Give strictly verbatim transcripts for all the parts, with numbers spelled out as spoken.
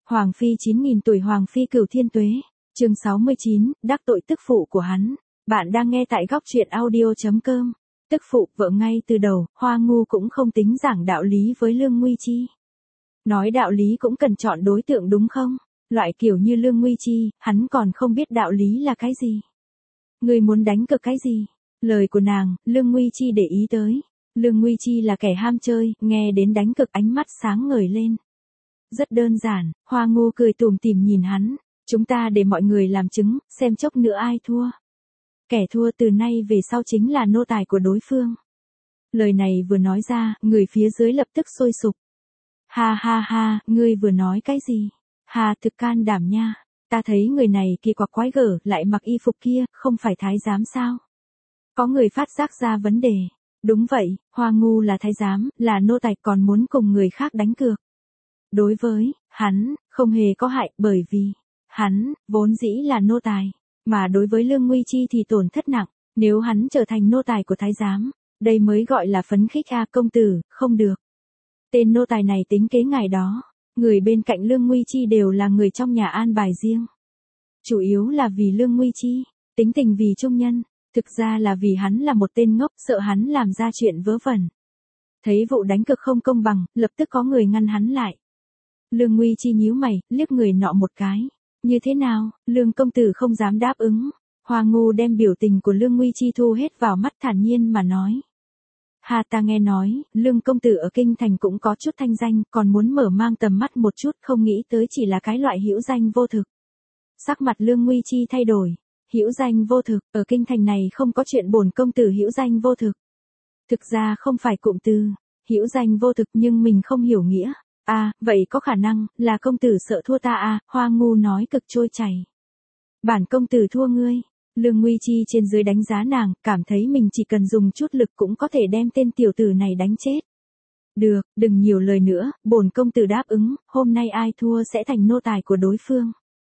Hoàng phi chín nghìn tuổi Hoàng phi Cửu Thiên Tuế, chương sáu mươi chín, đắc tội tức phụ của hắn. Bạn đang nghe tại góc truyện audio chấm com. Tức phụ, vợ ngay từ đầu, Hoa Ngu cũng không tính giảng đạo lý với Lương Nguy Chi. Nói đạo lý cũng cần chọn đối tượng đúng không? Loại kiểu như Lương Nguy Chi, hắn còn không biết đạo lý là cái gì. Người muốn đánh cực cái gì? Lời của nàng, Lương Nguy Chi để ý tới. Lương Nguy Chi là kẻ ham chơi, nghe đến đánh cực ánh mắt sáng ngời lên. Rất đơn giản, Hoa Ngu cười tủm tỉm nhìn hắn. Chúng ta để mọi người làm chứng, xem chốc nữa ai thua. Kẻ thua từ nay về sau chính là nô tài của đối phương. Lời này vừa nói ra, người phía dưới lập tức sôi sục. Ha ha ha, ngươi vừa nói cái gì? Hà, thực can đảm nha. Ta thấy người này kỳ quặc quái gở, lại mặc y phục kia, không phải thái giám sao? Có người phát giác ra vấn đề. Đúng vậy, Hoa Ngu là thái giám, là nô tài còn muốn cùng người khác đánh cược. Đối với hắn, không hề có hại, bởi vì hắn vốn dĩ là nô tài, mà đối với Lương Nguy Chi thì tổn thất nặng. Nếu hắn trở thành nô tài của thái giám, đây mới gọi là phấn khích a công tử, không được. Tên nô tài này tính kế ngài đó. Người bên cạnh Lương Nguy Chi đều là người trong nhà an bài riêng. Chủ yếu là vì Lương Nguy Chi, tính tình vì trung nhân, thực ra là vì hắn là một tên ngốc, sợ hắn làm ra chuyện vớ vẩn. Thấy vụ đánh cực không công bằng, lập tức có người ngăn hắn lại. Lương Nguy Chi nhíu mày, liếc người nọ một cái. Như thế nào, Lương công tử không dám đáp ứng. Hoa Ngu đem biểu tình của Lương Nguy Chi thu hết vào mắt, thản nhiên mà nói. Hà, ta nghe nói, Lương công tử ở kinh thành cũng có chút thanh danh, còn muốn mở mang tầm mắt một chút, không nghĩ tới chỉ là cái loại hữu danh vô thực. Sắc mặt Lương Nguy Chi thay đổi. Hữu danh vô thực, ở kinh thành này không có chuyện bổn công tử hữu danh vô thực. Thực ra không phải cụm từ hữu danh vô thực, nhưng mình không hiểu nghĩa. À, vậy có khả năng là công tử sợ thua ta à? Hoa Ngu nói cực trôi chảy. Bản công tử thua ngươi. Lương Nguy Chi trên dưới đánh giá nàng, cảm thấy mình chỉ cần dùng chút lực cũng có thể đem tên tiểu tử này đánh chết. Được, đừng nhiều lời nữa, bổn công tử đáp ứng, hôm nay ai thua sẽ thành nô tài của đối phương.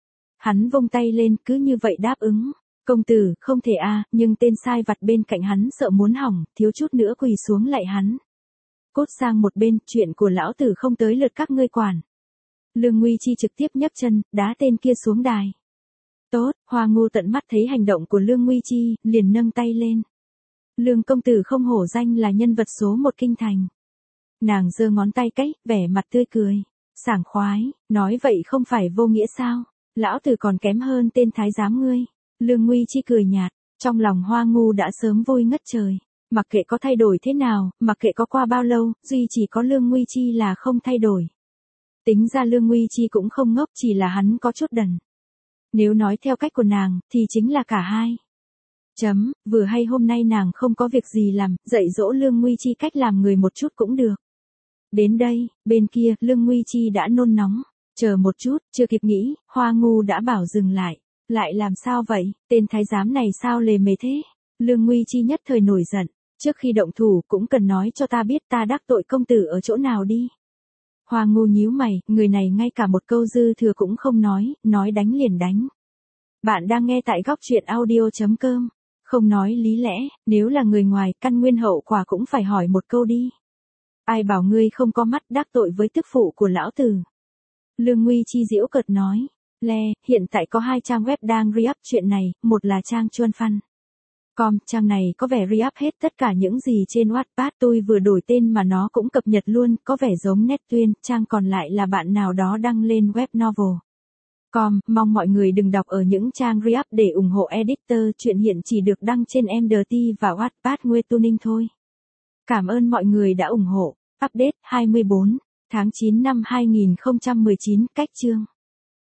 Hắn vung tay lên, cứ như vậy đáp ứng. Công tử, không thể a, nhưng tên sai vặt bên cạnh hắn sợ muốn hỏng, thiếu chút nữa quỳ xuống lạy hắn. Cốt sang một bên, chuyện của lão tử không tới lượt các ngươi quản. Lương Nguy Chi trực tiếp nhấc chân, đá tên kia xuống đài. Tốt, Hoa Ngu tận mắt thấy hành động của Lương Nguy Chi, liền nâng tay lên. Lương công tử không hổ danh là nhân vật số một kinh thành. Nàng giơ ngón tay cái, vẻ mặt tươi cười, sảng khoái, nói vậy không phải vô nghĩa sao? Lão tử còn kém hơn tên thái giám ngươi. Lương Nguy Chi cười nhạt, trong lòng Hoa Ngu đã sớm vui ngất trời. Mặc kệ có thay đổi thế nào, mặc kệ có qua bao lâu, duy chỉ có Lương Nguy Chi là không thay đổi. Tính ra Lương Nguy Chi cũng không ngốc, chỉ là hắn có chút đần. Nếu nói theo cách của nàng, thì chính là cả hai. Chấm, vừa hay hôm nay nàng không có việc gì làm, dạy dỗ Lương Nguy Chi cách làm người một chút cũng được. Đến đây, bên kia, Lương Nguy Chi đã nôn nóng. Chờ một chút, chưa kịp nghĩ, Hoa Ngu đã bảo dừng lại. Lại làm sao vậy, tên thái giám này sao lề mề thế? Lương Nguy Chi nhất thời nổi giận. Trước khi động thủ cũng cần nói cho ta biết ta đắc tội công tử ở chỗ nào đi. Hoa Ngu nhíu mày, người này ngay cả một câu dư thừa cũng không nói, nói đánh liền đánh. Bạn đang nghe tại góc truyện audio chấm com. Không nói lý lẽ, nếu là người ngoài, căn nguyên hậu quả cũng phải hỏi một câu đi. Ai bảo ngươi không có mắt đắc tội với tức phụ của lão tử. Lương Nguy Chi giễu cợt nói. Le, hiện tại có hai trang web đang re-up chuyện này, một là trang Chuan Fan. Com, trang này có vẻ re-up hết tất cả những gì trên Wattpad, tôi vừa đổi tên mà nó cũng cập nhật luôn, có vẻ giống Nettuyên, trang còn lại là bạn nào đó đăng lên web novel. Com, mong mọi người đừng đọc ở những trang re-up để ủng hộ editor, chuyện hiện chỉ được đăng trên em đê tê và Wattpad Webtoon thôi. Cảm ơn mọi người đã ủng hộ. Update hai mươi bốn tháng chín năm hai nghìn không trăm mười chín, cách chương.